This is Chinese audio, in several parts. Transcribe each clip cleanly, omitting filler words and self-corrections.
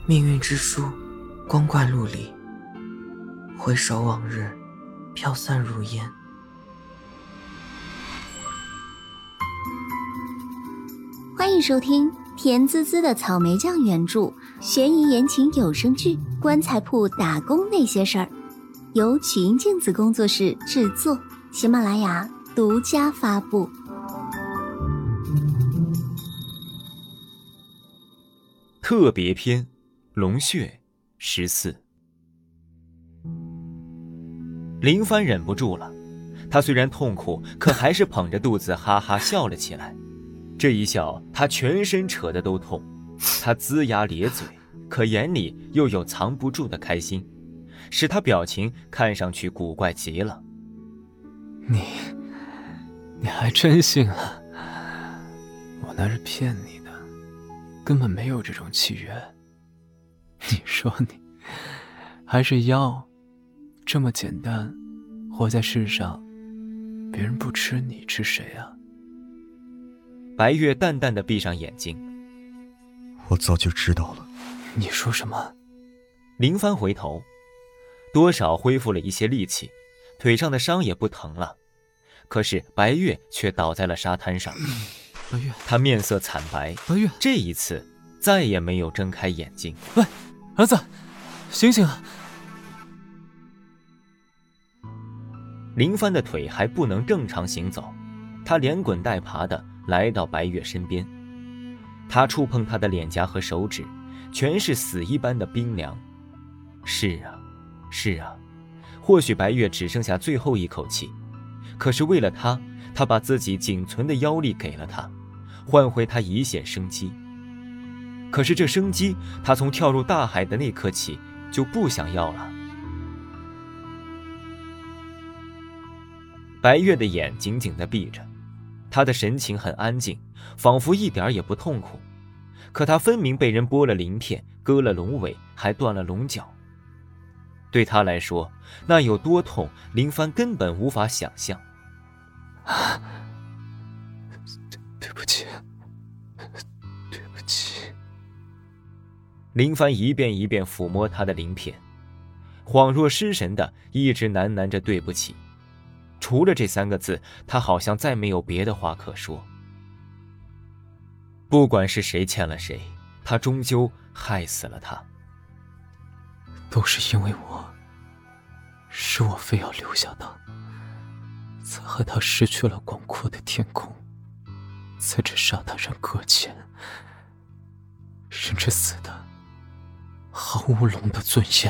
命运之书，光怪陆离。回首往日，飘散如烟。 欢迎收听甜滋滋的草莓酱原著悬疑言情有声剧《棺材铺打工那些事儿》，由曲音镜子工作室制作，喜马拉雅独家发布。 特别篇龙穴14。林帆忍不住了，他虽然痛苦，可还是捧着肚子哈哈笑了起来。这一笑，他全身扯得都痛，他龇牙咧嘴，可眼里又有藏不住的开心，使他表情看上去古怪极了。 你还真信啊？我那是骗你的，根本没有这种契约。你说你还是妖，这么简单，活在世上，别人不吃你吃谁啊？ 白月淡淡的闭上眼睛。 我早就知道了。 你说什么？ 林帆回头，多少恢复了一些力气，腿上的伤也不疼了。可是白月却倒在了沙滩上。 白月， 他面色惨白。 白月， 这一次再也没有睁开眼睛。 喂，儿子，醒醒啊！ 林帆的腿还不能正常行走，他连滚带爬地来到白月身边。他触碰她的脸颊和手指，全是死一般的冰凉。是啊，或许白月只剩下最后一口气，可是为了他，他把自己仅存的妖力给了他，换回他一线生机。可是这生机，他从跳入大海的那刻起就不想要了。白月的眼紧紧地闭着，他的神情很安静，仿佛一点也不痛苦。可他分明被人剥了鳞片，割了龙尾，还断了龙角。对他来说，那有多痛，林帆根本无法想象。 对不起。 林帆一遍一遍抚摸他的鳞片，恍若失神的一直喃喃着对不起。除了这3个字，他好像再没有别的话可说。不管是谁欠了谁，他终究害死了他。 都是因为是我非要留下他，才和他失去了广阔的天空，在这沙滩上搁浅，甚至死的毫无龙的尊严。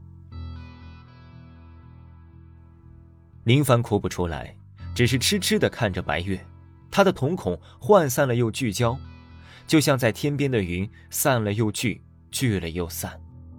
林帆哭不出来，只是痴痴地看着白月，他的瞳孔涣散了又聚焦，就像在天边的云，散了又聚，聚了又散。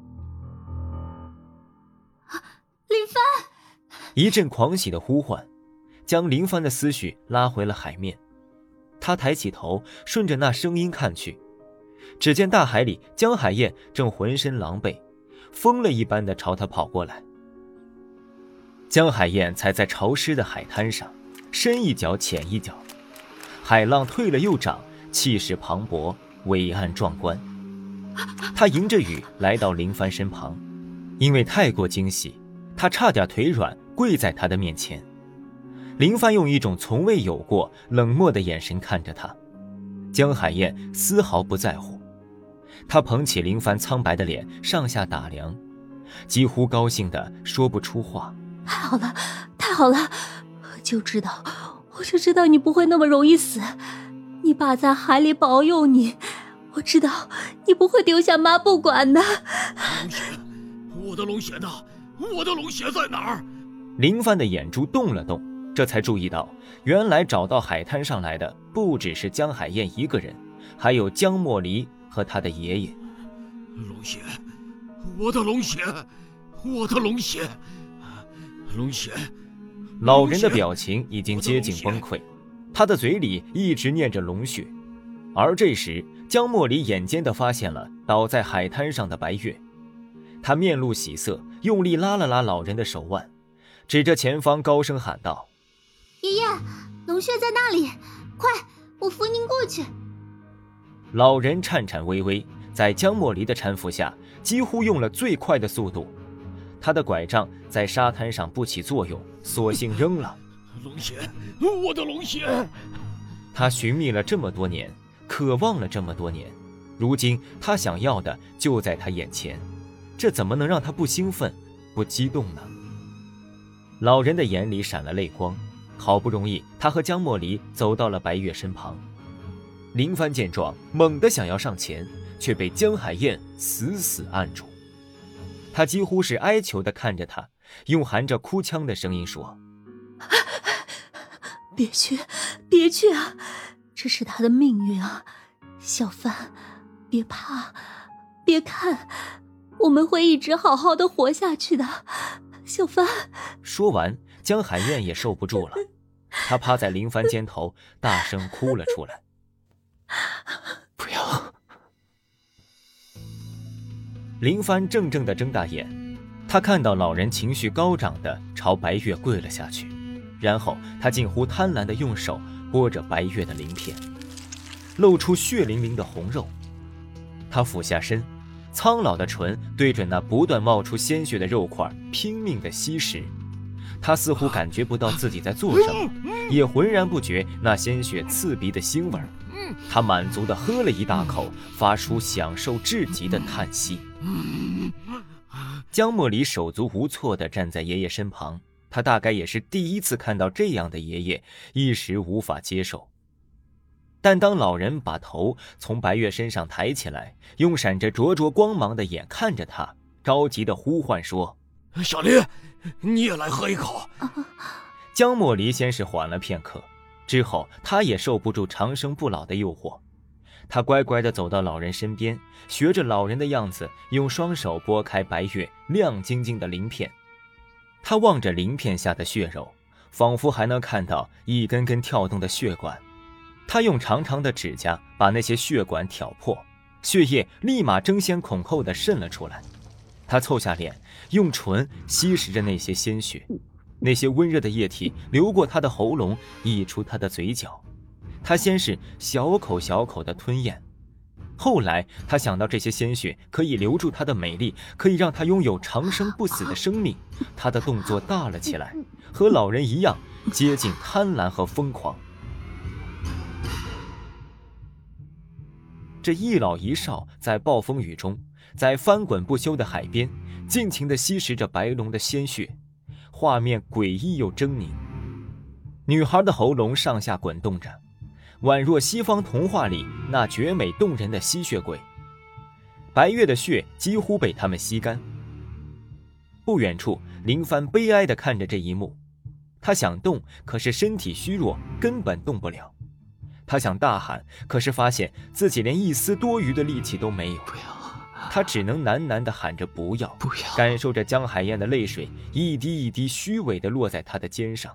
林帆！ 一阵狂喜的呼唤，将林帆的思绪拉回了海面。他抬起头，顺着那声音看去，只见大海里江海燕正浑身狼狈，疯了一般的朝他跑过来。江海燕踩在潮湿的海滩上，深一脚浅一脚，海浪退了又涨，气势磅礴，伟岸壮观。他迎着雨来到林帆身旁，因为太过惊喜，他差点腿软，跪在他的面前。林帆用一种从未有过冷漠的眼神看着他，江海燕丝毫不在乎。他捧起林帆苍白的脸，上下打量，几乎高兴地说不出话。 太好了，太好了！我就知道你不会那么容易死。你爸在海里保佑你，我知道你不会丢下妈不管的。 龙血，我的龙血呢？我的龙血在哪儿？ 林帆的眼珠动了动，这才注意到，原来找到海滩上来的不只是江海燕一个人，还有江莫离和他的爷爷。 龙血，我的龙血，我的龙血，龙血。 老人的表情已经接近崩溃，他的嘴里一直念着龙血。而这时，江莫离眼尖地发现了倒在海滩上的白月，他面露喜色，用力拉了拉老人的手腕，指着前方高声喊道： 爷爷，龙穴在那里，快，我扶您过去。 老人颤颤巍巍， 在江莫离的搀扶下，几乎用了最快的速度。他的拐杖在沙滩上不起作用，索性扔了。 龙血，我的龙血！ 他寻觅了这么多年，渴望了这么多年，如今他想要的就在他眼前，这怎么能让他不兴奋、不激动呢？老人的眼里闪了泪光，好不容易，他和江莫离走到了白月身旁。林帆见状，猛地想要上前，却被江海燕死死按住。他几乎是哀求地看着他，用含着哭腔的声音说：“ 别去，别去啊！这是他的命运啊！小帆，别怕，别看，我们会一直好好的活下去的。小帆。” 说完，江海燕也受不住了，她趴在林帆肩头，大声哭了出来。 不要！ 林帆怔怔地睁大眼，他看到老人情绪高涨地朝白月跪了下去，然后他近乎贪婪地用手拨着白月的鳞片，露出血淋淋的红肉。他俯下身，苍老的唇对准那不断冒出鲜血的肉块拼命地吸食。他似乎感觉不到自己在做什么，也浑然不觉那鲜血刺鼻的腥味。他满足地喝了一大口，发出享受至极的叹息。江莫离手足无措地站在爷爷身旁，他大概也是第一次看到这样的爷爷，一时无法接受。但当老人把头从白月身上抬起来，用闪着灼灼光芒的眼看着他，着急地呼唤说：“ 小离，你也来喝一口。” 江莫离先是缓了片刻，之后他也受不住长生不老的诱惑，他乖乖地走到老人身边，学着老人的样子，用双手拨开白月亮晶晶的鳞片。他望着鳞片下的血肉，仿佛还能看到一根根跳动的血管。他用长长的指甲把那些血管挑破，血液立马争先恐后地渗了出来。他凑下脸，用唇吸食着那些鲜血，那些温热的液体流过他的喉咙，溢出他的嘴角。他先是小口小口地吞咽，后来他想到这些鲜血可以留住他的美丽，可以让他拥有长生不死的生命，他的动作大了起来，和老人一样接近贪婪和疯狂。这一老一少在暴风雨中，在翻滚不休的海边，尽情地吸食着白龙的鲜血，画面诡异又狰狞。女孩的喉咙上下滚动着，宛若西方童话里那绝美动人的吸血鬼。白月的血几乎被他们吸干。不远处，林帆悲哀地看着这一幕，他想动，可是身体虚弱，根本动不了。他想大喊，可是发现自己连一丝多余的力气都没有。 不要！ 他只能喃喃地喊着不要， 不要， 感受着江海燕的泪水一滴一滴虚伪地落在他的肩上。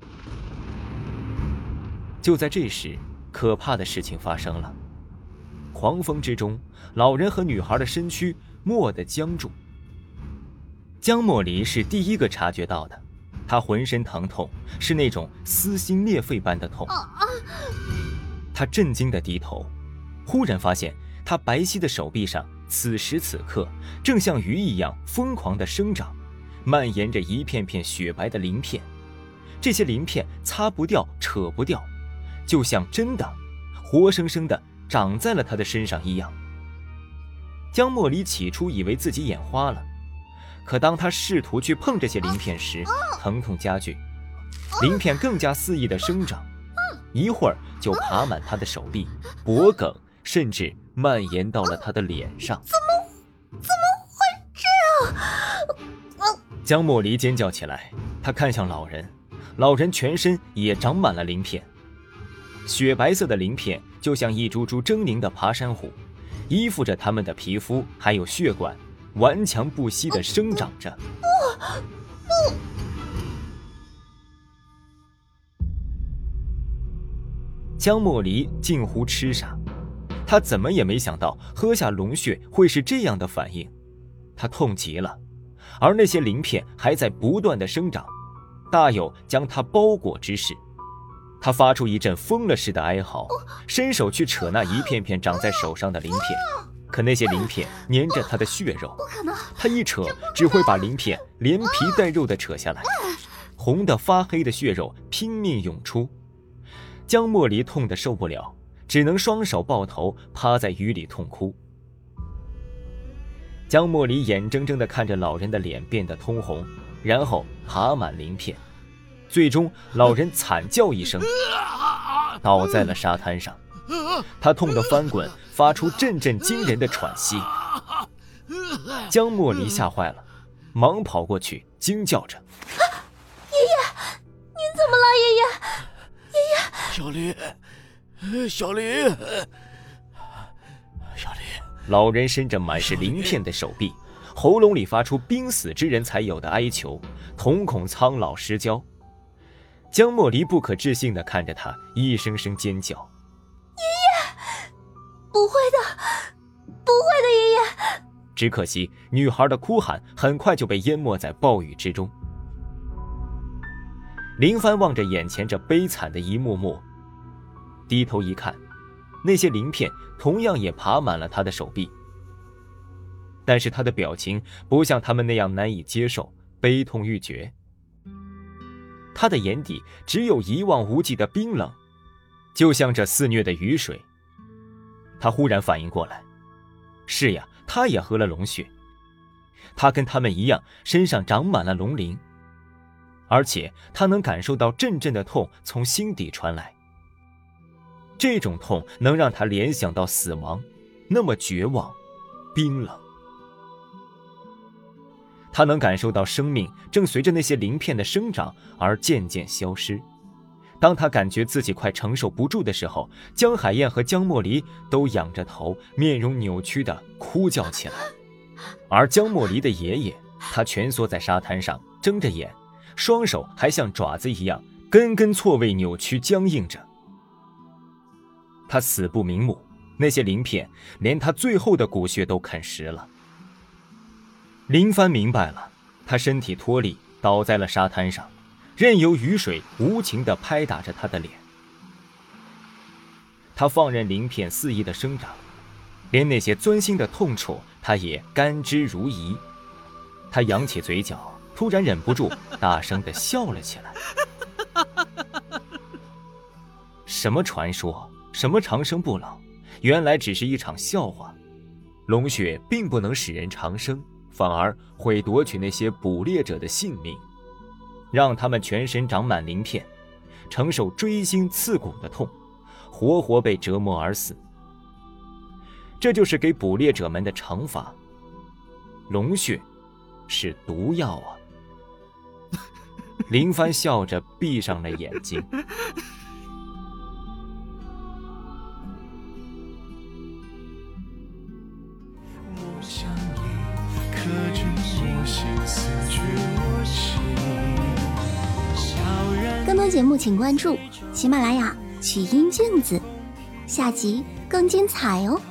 就在这时，可怕的事情发生了。狂风之中，老人和女孩的身躯蓦地僵住。江莫离是第一个察觉到的，他浑身疼痛，是那种撕心裂肺般的痛。他震惊地低头，忽然发现他白皙的手臂上此时此刻正像鱼一样疯狂地生长，蔓延着一片片雪白的鳞片。这些鳞片擦不掉，扯不掉，就像真的活生生地长在了他的身上一样。江莫离起初以为自己眼花了，可当他试图去碰这些鳞片时，疼痛加剧，鳞片更加肆意地生长，一会儿就爬满他的手臂、脖颈，甚至蔓延到了他的脸上。 怎么会这样？ 江莫离尖叫起来，他看向老人，老人全身也长满了鳞片，雪白色的鳞片就像一株株狰狞的爬山虎，依附着他们的皮肤还有血管，顽强不息地生长着。不！江莫离近乎痴傻，他怎么也没想到喝下龙血会是这样的反应，他痛极了，而那些鳞片还在不断的生长，大有将他包裹之势。他发出一阵疯了似的哀嚎，伸手去扯那一片片长在手上的鳞片， 可那些鳞片粘着他的血肉， 不可能！ 他一扯，只会把鳞片连皮带肉的扯下来，红的发黑的血肉拼命涌出。江莫离痛得受不了，只能双手抱头，趴在雨里痛哭。江莫离眼睁睁地看着老人的脸变得通红，然后爬满鳞片，最终老人惨叫一声，倒在了沙滩上。他痛得翻滚，发出阵阵惊人的喘息。江莫离吓坏了，忙跑过去惊叫着： 爷爷，您怎么了？爷爷，爷爷！ 小林，小林，小林！ 老人伸着满是鳞片的手臂，喉咙里发出濒死之人才有的哀求，瞳孔苍老失焦。江莫离不可置信地看着他，一声声尖叫： 爷爷！不会的，不会的，爷爷！ 只可惜女孩的哭喊很快就被淹没在暴雨之中。林帆望着眼前这悲惨的一幕幕，低头一看，那些鳞片同样也爬满了他的手臂，但是他的表情不像他们那样难以接受，悲痛欲绝。他的眼底只有一望无际的冰冷，就像这肆虐的雨水。他忽然反应过来，是呀，他也喝了龙血，他跟他们一样身上长满了龙鳞，而且他能感受到阵阵的痛从心底传来。这种痛能让他联想到死亡，那么绝望，冰冷。他能感受到生命正随着那些鳞片的生长而渐渐消失。当他感觉自己快承受不住的时候，江海燕和江莫离都仰着头，面容扭曲地哭叫起来。而江莫离的爷爷，他蜷缩在沙滩上，睁着眼，双手还像爪子一样根根错位扭曲僵硬着。他死不瞑目，那些鳞片连他最后的骨血都啃食了。林帆明白了，他身体脱力倒在了沙滩上，任由雨水无情地拍打着他的脸。他放任鳞片肆意的生长，连那些钻心的痛楚他也甘之如饴。他扬起嘴角，突然忍不住大声地笑了起来。什么传说，什么长生不老，原来只是一场笑话。龙血并不能使人长生，反而会夺取那些捕猎者的性命，让他们全身长满鳞片，承受锥心刺骨的痛，活活被折磨而死。这就是给捕猎者们的惩罚。龙血是毒药啊！林帆笑着闭上了眼睛。 更多节目请关注喜马拉雅曲音镜子，下集更精彩哦。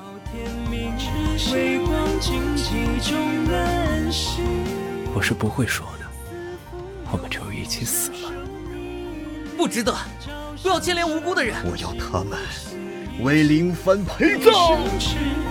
我是不会说的，我们就是一起死了。 不值得，不要牵连无辜的人。 我要他们为林帆陪葬。